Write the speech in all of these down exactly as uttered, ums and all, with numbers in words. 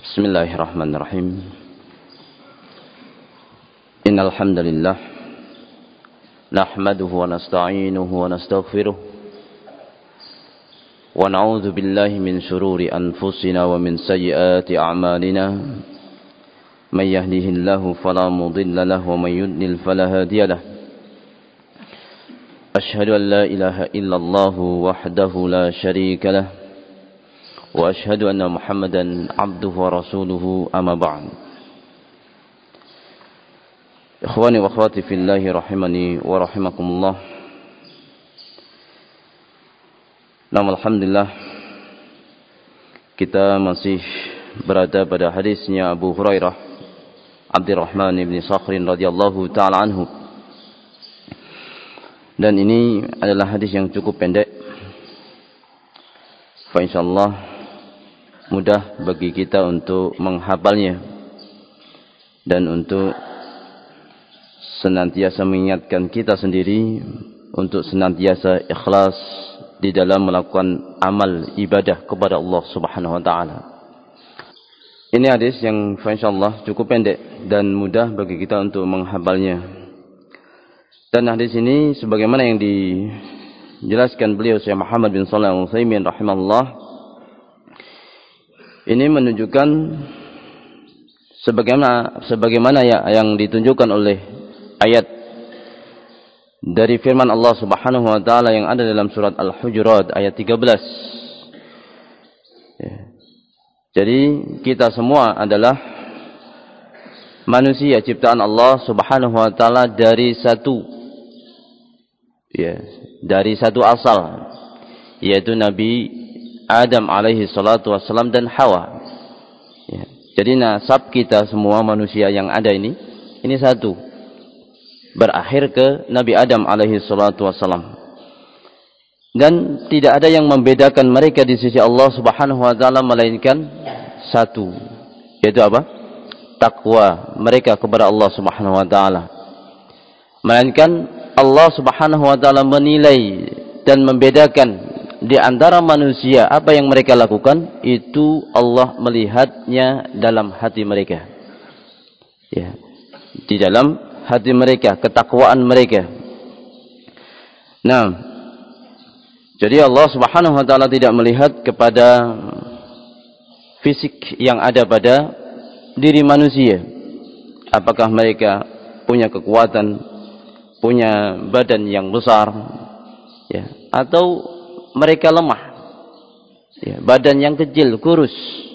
Bismillahirrahmanirrahim. Innal hamdalillah nahmaduhu wa nasta'inuhu wa nastaghfiruh wa na'udzu billahi min shururi anfusina wa min sayyiati a'malina. May yahdihillahu fala mudilla lahu wa may yudlil fala hadiya lahu. Ashhadu an la ilaha illallah wahdahu la syarika lahu wa ashhadu anna Muhammadan abduhu wa rasuluhu amma ba'd. Ikhwani wa akhwati fillahi rahimani wa rahimakumullah. Nam alhamdulillah kita masih berada pada hadisnya Abu Hurairah Abdurrahman bin Sakhrin radhiyallahu taala anhu. Dan ini adalah hadis yang cukup pendek. Fa insyaallah mudah bagi kita untuk menghafalnya dan untuk senantiasa mengingatkan kita sendiri untuk senantiasa ikhlas di dalam melakukan amal ibadah kepada Allah Subhanahu wa taala. Ini hadis yang insyaallah cukup pendek dan mudah bagi kita untuk menghafalnya. Dan hadis ini sebagaimana yang dijelaskan beliau Syekh Muhammad bin Shalih Al-Utsaimin rahimahullah, ini menunjukkan sebagaimana sebagaimana ya yang ditunjukkan oleh ayat dari firman Allah Subhanahu wa taala yang ada dalam surat Al-Hujurat ayat tiga belas. Ya. Jadi kita semua adalah manusia ciptaan Allah Subhanahu wa taala dari satu ya, dari satu asal, yaitu Nabi Adam alaihi salatu wassalam dan Hawa. Ya. Jadi nasab kita semua manusia yang ada ini, ini satu. Berakhir ke Nabi Adam alaihi salatu wassalam. Dan tidak ada yang membedakan mereka di sisi Allah Subhanahu wa taala melainkan satu. Yaitu apa? Takwa mereka kepada Allah Subhanahu wa taala. Melainkan Allah Subhanahu wa taala menilai dan membedakan di antara manusia apa yang mereka lakukan, itu Allah melihatnya dalam hati mereka. Ya. Di dalam hati mereka, ketakwaan mereka. Nah, jadi Allah Subhanahu wa taala tidak melihat kepada fisik yang ada pada diri manusia. Apakah mereka punya kekuatan, punya badan yang besar, ya, atau mereka lemah, ya, badan yang kecil, kurus,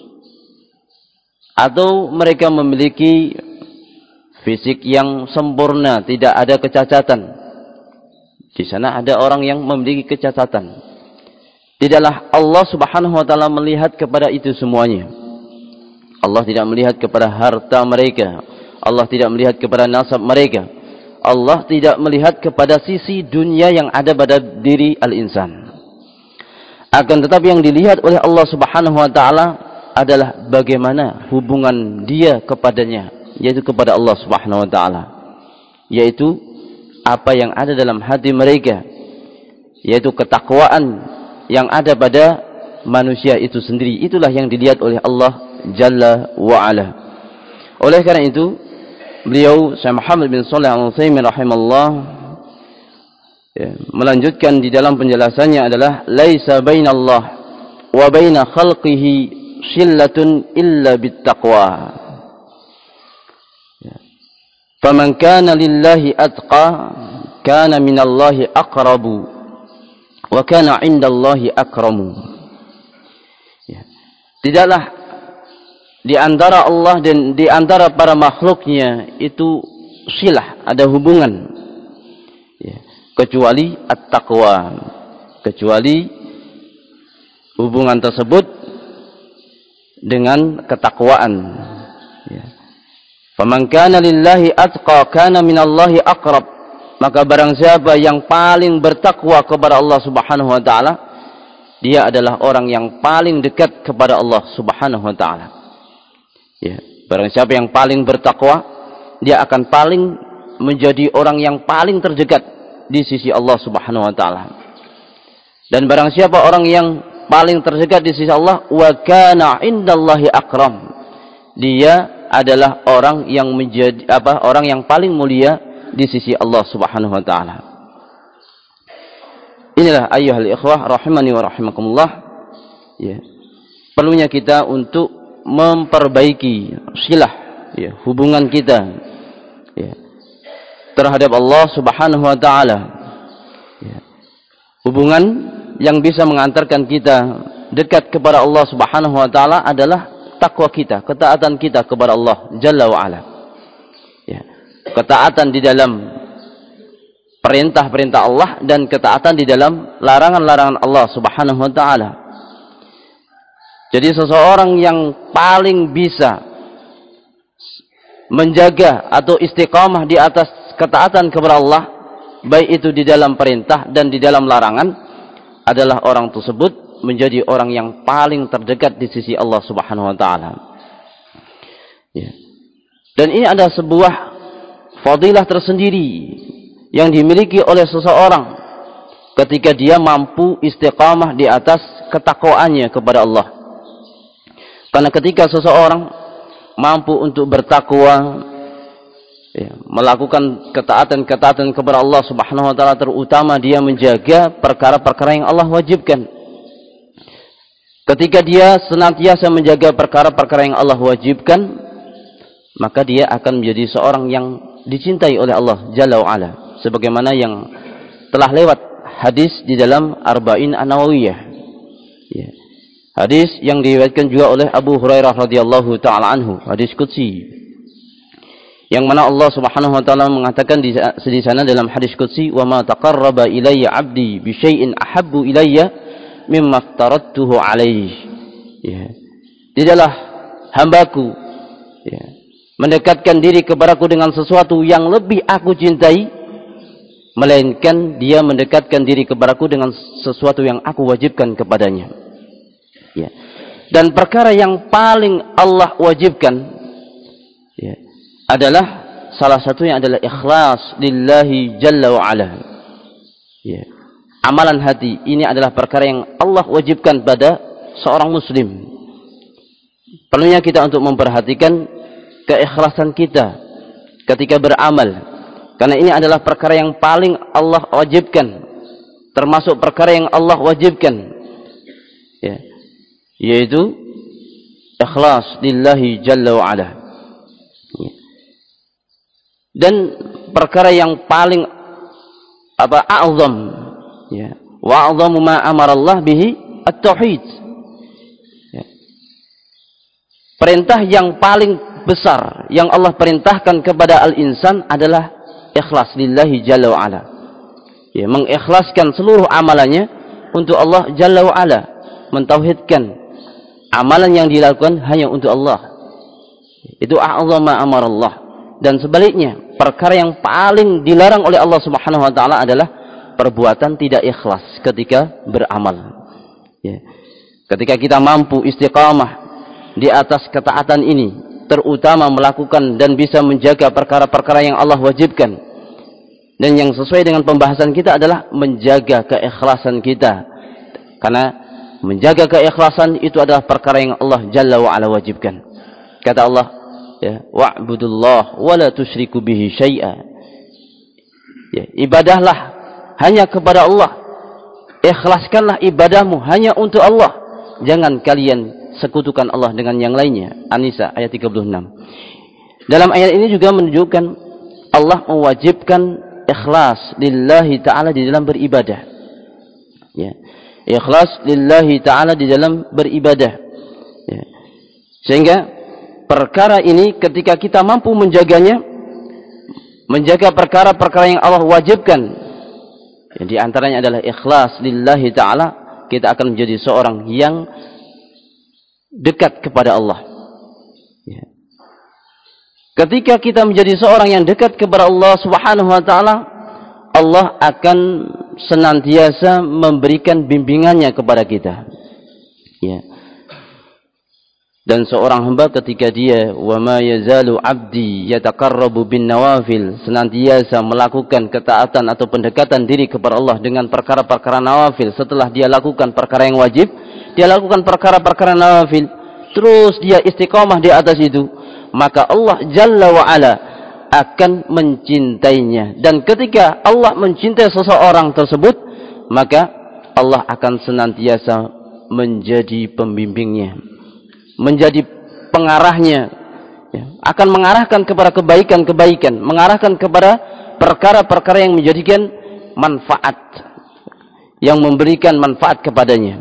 atau mereka memiliki fisik yang sempurna, tidak ada kecacatan. Di sana ada orang yang memiliki kecacatan. Tidaklah Allah Subhanahu wa taala melihat kepada itu semuanya. Allah tidak melihat kepada harta mereka, Allah tidak melihat kepada nasab mereka, Allah tidak melihat kepada sisi dunia yang ada pada diri al-insan. Akan tetapi yang dilihat oleh Allah Subhanahu wa taala adalah bagaimana hubungan dia kepadanya, yaitu kepada Allah Subhanahu wa taala, yaitu apa yang ada dalam hati mereka, yaitu ketakwaan yang ada pada manusia itu sendiri. Itulah yang dilihat oleh Allah Jalla wa Ala. Oleh karena itu, beliau Syekh Muhammad bin Shalih Al-Utsaimin rahimahullah ya, melanjutkan di dalam penjelasannya adalah laisa bainallah wa baina khalqihi shillatun illa bittaqwa. Ya. Faman kana lillahi atqa kana minallahi aqrabu wa kana indallahi akramu. Ya. Tidaklah di antara Allah dan di antara para makhluknya itu silah, ada hubungan, ya, kecuali at-taqwa, kecuali hubungan tersebut dengan ketakwaan. Ya. Faman kana lillahi atqa kana minallahi aqrab. Maka barang siapa yang paling bertakwa kepada Allah Subhanahu wa taala, dia adalah orang yang paling dekat kepada Allah Subhanahu wa taala. Ya, barang siapa yang paling bertakwa, dia akan paling menjadi orang yang paling terdekat di sisi Allah Subhanahu wa taala. Dan barang siapa orang yang paling terdekat di sisi Allah, wa kana indallahi akram, dia adalah orang yang menjadi apa? Orang yang paling mulia di sisi Allah Subhanahu wa taala. Inilah ayyuhal ikhwah rahimani wa rahimakumullah. Ya. Perlunya kita untuk memperbaiki silah ya, hubungan kita ya, terhadap Allah Subhanahu wa taala. Ya. Hubungan yang bisa mengantarkan kita dekat kepada Allah Subhanahu wa taala adalah takwa kita, ketaatan kita kepada Allah Jalla wa ala. Ya. Ketaatan di dalam perintah-perintah Allah dan ketaatan di dalam larangan-larangan Allah Subhanahu wa taala. Jadi seseorang yang paling bisa menjaga atau istiqamah di atas ketaatan kepada Allah, baik itu di dalam perintah dan di dalam larangan, adalah orang tersebut menjadi orang yang paling terdekat di sisi Allah Subhanahu wa taala. Ya. Dan ini ada sebuah fadilah tersendiri yang dimiliki oleh seseorang ketika dia mampu istiqamah di atas ketakwaannya kepada Allah. Karena ketika seseorang mampu untuk bertakwa, ya, melakukan ketaatan-ketaatan kepada Allah Subhanahu wa taala, terutama dia menjaga perkara-perkara yang Allah wajibkan. Ketika dia senantiasa menjaga perkara-perkara yang Allah wajibkan, maka dia akan menjadi seorang yang dicintai oleh Allah Jalla wa ala, sebagaimana yang telah lewat hadis di dalam Arba'in An-Nawawiyah. Ya. Hadis yang diriwayatkan juga oleh Abu Hurairah radhiyallahu taala anhu, hadis qudsi. Yang mana Allah Subhanahu wa taala mengatakan di, di sana dalam hadis qudsi, "Wa ma taqarraba ilayya 'abdi bi syai'in ahabbu ilayya mimma aftaradtuhu 'alaihi." Ya. Tidaklah hambaku ya, mendekatkan diri kepadaku dengan sesuatu yang lebih aku cintai, melainkan dia mendekatkan diri kepadaku dengan sesuatu yang aku wajibkan kepadanya. Ya. Dan perkara yang paling Allah wajibkan ya, adalah salah satunya adalah ikhlas lillahi jalla wa ala. Ya. Amalan hati ini adalah perkara yang Allah wajibkan pada seorang muslim. Perlunya kita untuk memperhatikan keikhlasan kita ketika beramal, karena ini adalah perkara yang paling Allah wajibkan, termasuk perkara yang Allah wajibkan ya, yaitu ikhlas lillahi jalla wa ala. Ya. Dan perkara yang paling apa a'zam ya, wa a'zamu ma amara Allah bihi at-tauhid. Ya. Perintah yang paling besar yang Allah perintahkan kepada al-insan adalah ikhlas lillahi jalla wa ala. Ya, mengikhlaskan seluruh amalannya untuk Allah Jalla wa ala, mentauhidkan amalan yang dilakukan hanya untuk Allah. Itu a'zama amarallah. Dan sebaliknya, perkara yang paling dilarang oleh Allah Subhanahu wa taala adalah perbuatan tidak ikhlas ketika beramal. Ya. Ketika kita mampu istiqamah di atas ketaatan ini, terutama melakukan dan bisa menjaga perkara-perkara yang Allah wajibkan, dan yang sesuai dengan pembahasan kita adalah menjaga keikhlasan kita, karena menjaga keikhlasan itu adalah perkara yang Allah Jalla wa ala wajibkan. Kata Allah, ya, wa'budullah wa la tusyriku bihi syai'a. Ya, ibadahlah hanya kepada Allah. Ikhlaskanlah ibadahmu hanya untuk Allah. Jangan kalian sekutukan Allah dengan yang lainnya. An-Nisa ayat tiga puluh enam. Dalam ayat ini juga menunjukkan Allah mewajibkan ikhlas lillahi ta'ala di dalam beribadah. Ya. Ikhlas lillahi ta'ala di dalam beribadah. Ya. Sehingga perkara ini ketika kita mampu menjaganya, menjaga perkara-perkara yang Allah wajibkan, ya, di antaranya adalah ikhlas lillahi ta'ala, kita akan menjadi seorang yang dekat kepada Allah. Ya. Ketika kita menjadi seorang yang dekat kepada Allah Subhanahu wa ta'ala, Allah akan senantiasa memberikan bimbingannya kepada kita. Ya. Dan seorang hamba ketika dia wa ma yazalu 'abdi yataqarrabu bin nawafil, senantiasa melakukan ketaatan atau pendekatan diri kepada Allah dengan perkara-perkara nawafil, setelah dia lakukan perkara yang wajib, dia lakukan perkara-perkara nawafil, terus dia istiqomah di atas itu, maka Allah Jalla wa Ala akan mencintainya. Dan ketika Allah mencintai seseorang tersebut, maka Allah akan senantiasa menjadi pembimbingnya, menjadi pengarahnya, ya, akan mengarahkan kepada kebaikan-kebaikan, mengarahkan kepada perkara-perkara yang menjadikan manfaat, yang memberikan manfaat kepadanya.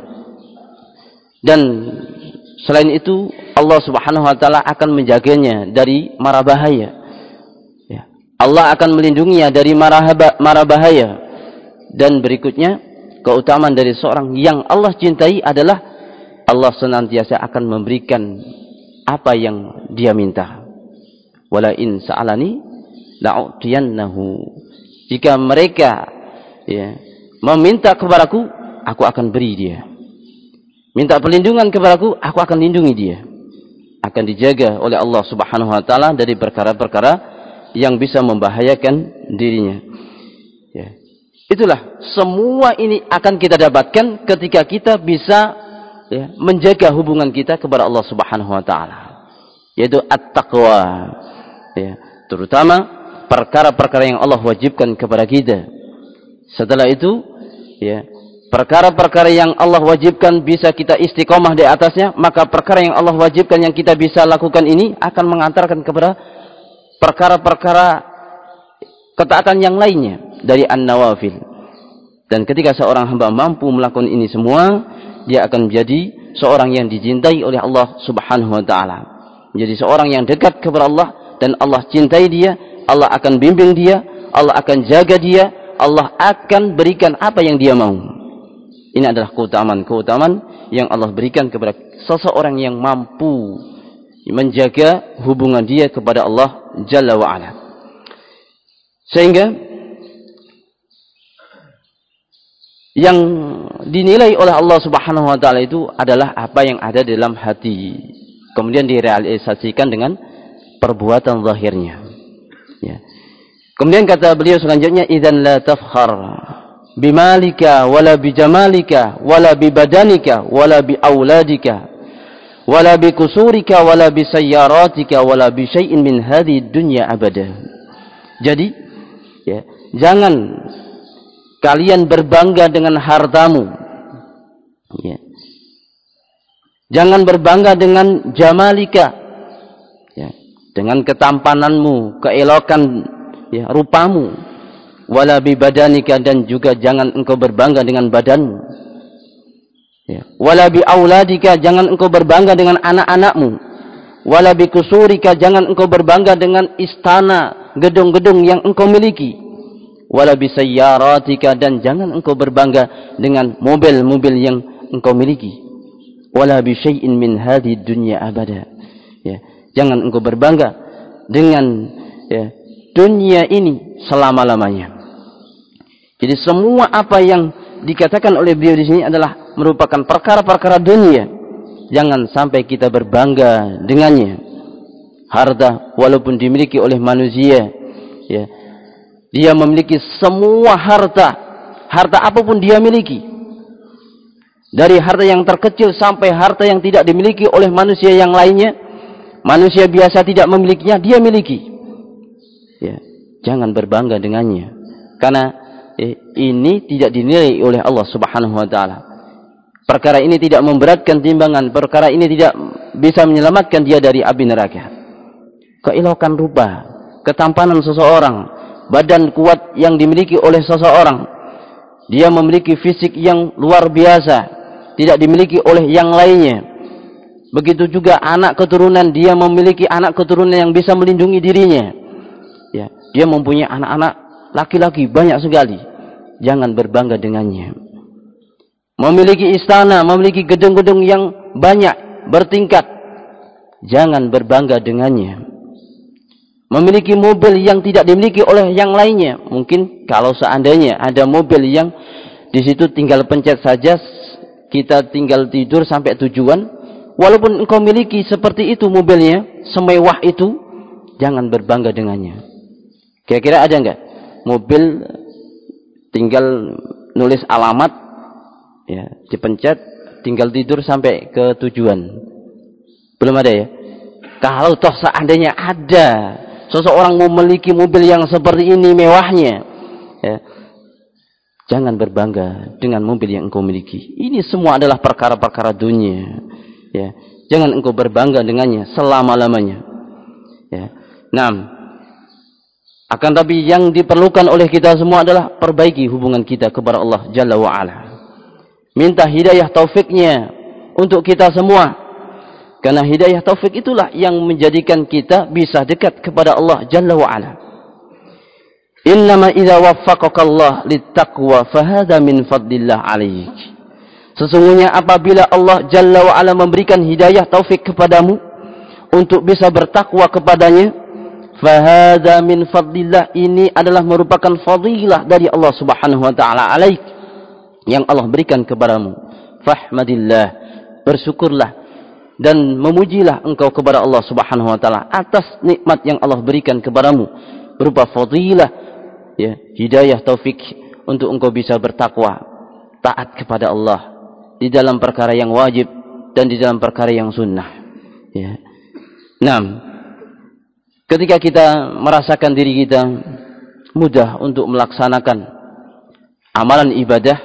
Dan selain itu Allah Subhanahu wa taala akan menjaganya dari mara bahaya. Ya. Allah akan melindunginya dari mara mara bahaya. Dan berikutnya, keutamaan dari seorang yang Allah cintai adalah Allah senantiasa akan memberikan apa yang dia minta. Wala in sa'alani la'utiyannahu. Jika mereka, ya, meminta kepadaku, aku akan beri dia. Minta perlindungan kepadaku, aku akan lindungi dia. Akan dijaga oleh Allah Subhanahu wa taala dari perkara-perkara yang bisa membahayakan dirinya. Ya. Itulah, semua ini akan kita dapatkan ketika kita bisa, ya, menjaga hubungan kita kepada Allah Subhanahu wa taala, yaitu at-taqwa, ya, terutama perkara-perkara yang Allah wajibkan kepada kita. Setelah itu, ya, perkara-perkara yang Allah wajibkan bisa kita istiqomah di atasnya, maka perkara yang Allah wajibkan yang kita bisa lakukan ini akan mengantarkan kepada perkara-perkara ketaatan yang lainnya dari an-nawafil. Dan ketika seorang hamba mampu melakukan ini semua, dia akan menjadi seorang yang dicintai oleh Allah Subhanahu wa taala. Menjadi seorang yang dekat kepada Allah dan Allah cintai dia, Allah akan bimbing dia, Allah akan jaga dia, Allah akan berikan apa yang dia mau. Ini adalah keutamaan-keutamaan yang Allah berikan kepada seseorang yang mampu menjaga hubungan dia kepada Allah Jalla wa Ala. Sehingga yang dinilai oleh Allah Subhanahu wa taala itu adalah apa yang ada dalam hati, kemudian direalisasikan dengan perbuatan zahirnya. Ya. Kemudian kata beliau selanjutnya, idzan la tafkhar bimalika wala bijamalika wala bibadanika wala biauladika wala bikusurika wala bisayyaratika wala bisyai'in min hadhihi dunya abada. Jadi, ya, jangan kalian berbangga dengan hartamu, ya. Jangan berbangga dengan jamalika, ya, dengan ketampananmu, keelokan, ya, rupamu. Wala bibadanika, dan juga jangan engkau berbangga dengan badanmu. Ya. Wala biauladika, jangan engkau berbangga dengan anak-anakmu. Wala bikusurika, jangan engkau berbangga dengan istana, gedung-gedung yang engkau miliki. Wala bisayyaratika, dan jangan engkau berbangga dengan mobil-mobil yang engkau miliki. Wala bisyai'in min hadhihi dunya abada. Ya, jangan engkau berbangga dengan, ya, dunia ini selama-lamanya. Jadi semua apa yang dikatakan oleh beliau di sini adalah merupakan perkara-perkara dunia. Jangan sampai kita berbangga dengannya. Harta walaupun dimiliki oleh manusia, ya, dia memiliki semua harta, harta apapun dia miliki. Dari harta yang terkecil sampai harta yang tidak dimiliki oleh manusia yang lainnya, manusia biasa tidak memilikinya, dia miliki. Ya, jangan berbangga dengannya. Karena eh, ini tidak dinilai oleh Allah Subhanahu wa taala. Perkara ini tidak memberatkan timbangan, perkara ini tidak bisa menyelamatkan dia dari api neraka. Keelokan rupa, ketampanan seseorang, badan kuat yang dimiliki oleh seseorang, dia memiliki fisik yang luar biasa, tidak dimiliki oleh yang lainnya. Begitu juga anak keturunan, dia memiliki anak keturunan yang bisa melindungi dirinya. Ya, dia mempunyai anak-anak laki-laki banyak sekali. Jangan berbangga dengannya. Memiliki istana, memiliki gedung-gedung yang banyak bertingkat, jangan berbangga dengannya. Memiliki mobil yang tidak dimiliki oleh yang lainnya. Mungkin kalau seandainya ada mobil yang di situ tinggal pencet saja, kita tinggal tidur sampai tujuan, walaupun engkau miliki seperti itu mobilnya, semewah itu, jangan berbangga dengannya. Kira-kira ada enggak mobil tinggal nulis alamat, ya, dipencet, tinggal tidur sampai ke tujuan? Belum ada ya. Kalau toh seandainya ada seseorang memiliki mobil yang seperti ini mewahnya, ya, jangan berbangga dengan mobil yang engkau miliki. Ini semua adalah perkara-perkara dunia. Ya, jangan engkau berbangga dengannya selama-lamanya. Ya. Nah, akan tapi yang diperlukan oleh kita semua adalah perbaiki hubungan kita kepada Allah Jalla wa Ala. Minta hidayah taufiknya untuk kita semua. Karena hidayah taufik itulah yang menjadikan kita bisa dekat kepada Allah Jalla wa Ala. Innama idza waffaqaka Allah littaqwa fahadha min fadlillah 'alaik. Sesungguhnya apabila Allah Jalla wa Ala memberikan hidayah taufik kepadamu untuk bisa bertakwa kepadanya, fahadha min fadlillah, ini adalah merupakan fadilah dari Allah Subhanahu wa taala 'alaik yang Allah berikan kepadamu. Fahmadillah, bersyukurlah dan memujilah engkau kepada Allah Subhanahu wa taala atas nikmat yang Allah berikan kepadamu berupa fadilah, ya, hidayah taufik untuk engkau bisa bertakwa, taat kepada Allah di dalam perkara yang wajib dan di dalam perkara yang sunnah. Ya. Nah, ketika kita merasakan diri kita mudah untuk melaksanakan amalan ibadah,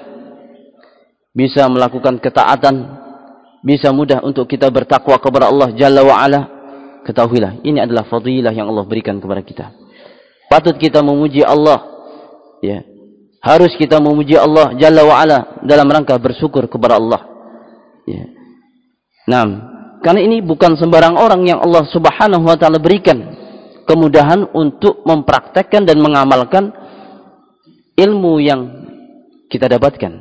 bisa melakukan ketaatan, bisa mudah untuk kita bertakwa kepada Allah Jalla wa Ala, ketahuilah ini adalah fadilah yang Allah berikan kepada kita. Patut kita memuji Allah, ya. Harus kita memuji Allah Jalla wa Ala dalam rangka bersyukur kepada Allah. Ya. Nah, karena ini bukan sembarang orang yang Allah Subhanahu wa taala berikan kemudahan untuk mempraktekkan dan mengamalkan ilmu yang kita dapatkan.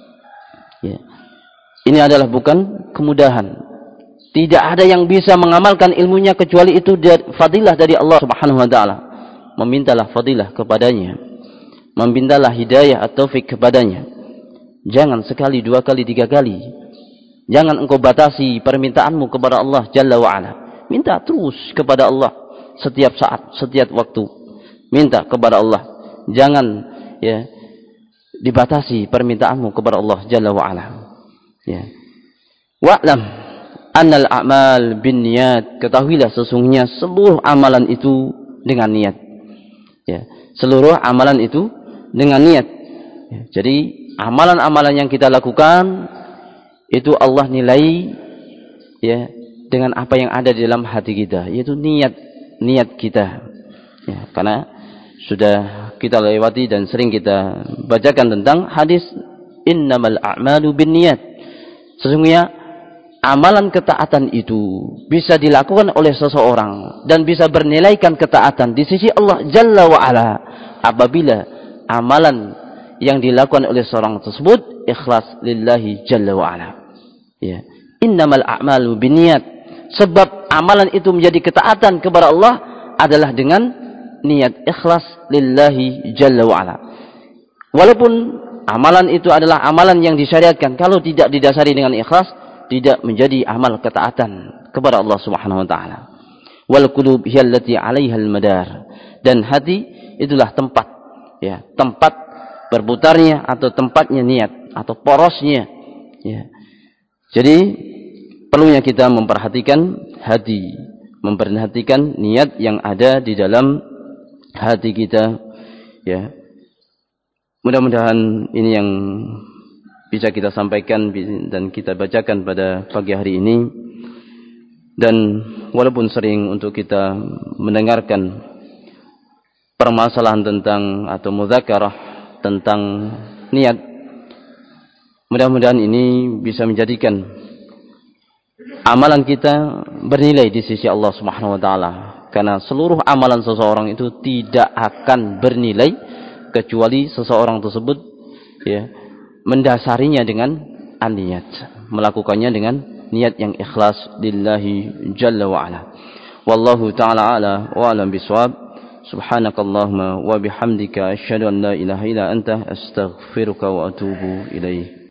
Ya. Ini adalah bukan kemudahan. Tidak ada yang bisa mengamalkan ilmunya kecuali itu fadilah dari Allah Subhanahu wa taala. Memintalah fadilah kepadanya. Memintalah hidayah atau taufik kepadanya. Jangan sekali, dua kali, tiga kali. Jangan engkau batasi permintaanmu kepada Allah Jalla wa Ala. Minta terus kepada Allah setiap saat, setiap waktu. Minta kepada Allah. Jangan, ya, dibatasi permintaanmu kepada Allah Jalla wa Ala. Ya. Wa'lam annal a'mal binniyat, ketahuilah sesungguhnya seluruh amalan itu dengan niat. Ya, seluruh amalan itu dengan niat. Ya, jadi amalan-amalan yang kita lakukan itu Allah nilai, ya, dengan apa yang ada di dalam hati kita, yaitu niat niat kita. Ya, karena sudah kita lewati dan sering kita bacakan tentang hadis innamal a'malu binniyat. Sesungguhnya amalan ketaatan itu bisa dilakukan oleh seseorang dan bisa bernilaikan ketaatan di sisi Allah Jalla wa Ala apabila amalan yang dilakukan oleh seorang tersebut ikhlas lillahi Jalla wa Ala. Ya. Innamal a'malu binniyat. Sebab amalan itu menjadi ketaatan kepada Allah adalah dengan niat ikhlas lillahi Jalla wa Ala. Walaupun amalan itu adalah amalan yang disyariatkan, kalau tidak didasari dengan ikhlas, tidak menjadi amal ketaatan kepada Allah Subhanahu wa taala. Wal qulub hiyallati 'alaiha al-madar. Dan hati itulah tempat, ya, tempat berputarnya atau tempatnya niat atau porosnya, ya. Jadi perlunya kita memperhatikan hati, memperhatikan niat yang ada di dalam hati kita, ya. Mudah-mudahan ini yang bisa kita sampaikan dan kita bacakan pada pagi hari ini. Dan walaupun sering untuk kita mendengarkan permasalahan tentang atau mudzakarah tentang niat, mudah-mudahan ini bisa menjadikan amalan kita bernilai di sisi Allah Subhanahu wa taala. Karena seluruh amalan seseorang itu tidak akan bernilai kecuali seseorang tersebut, ya, mendasarinya dengan an-niyat, melakukannya dengan niat yang ikhlas lillahi Jalla wa Ala. Wallahu ta'ala ala wa alam bisawab. Subhanakallahumma wa bihamdika asyhadu an la ilaha illa anta astaghfiruka wa atubu ilaik.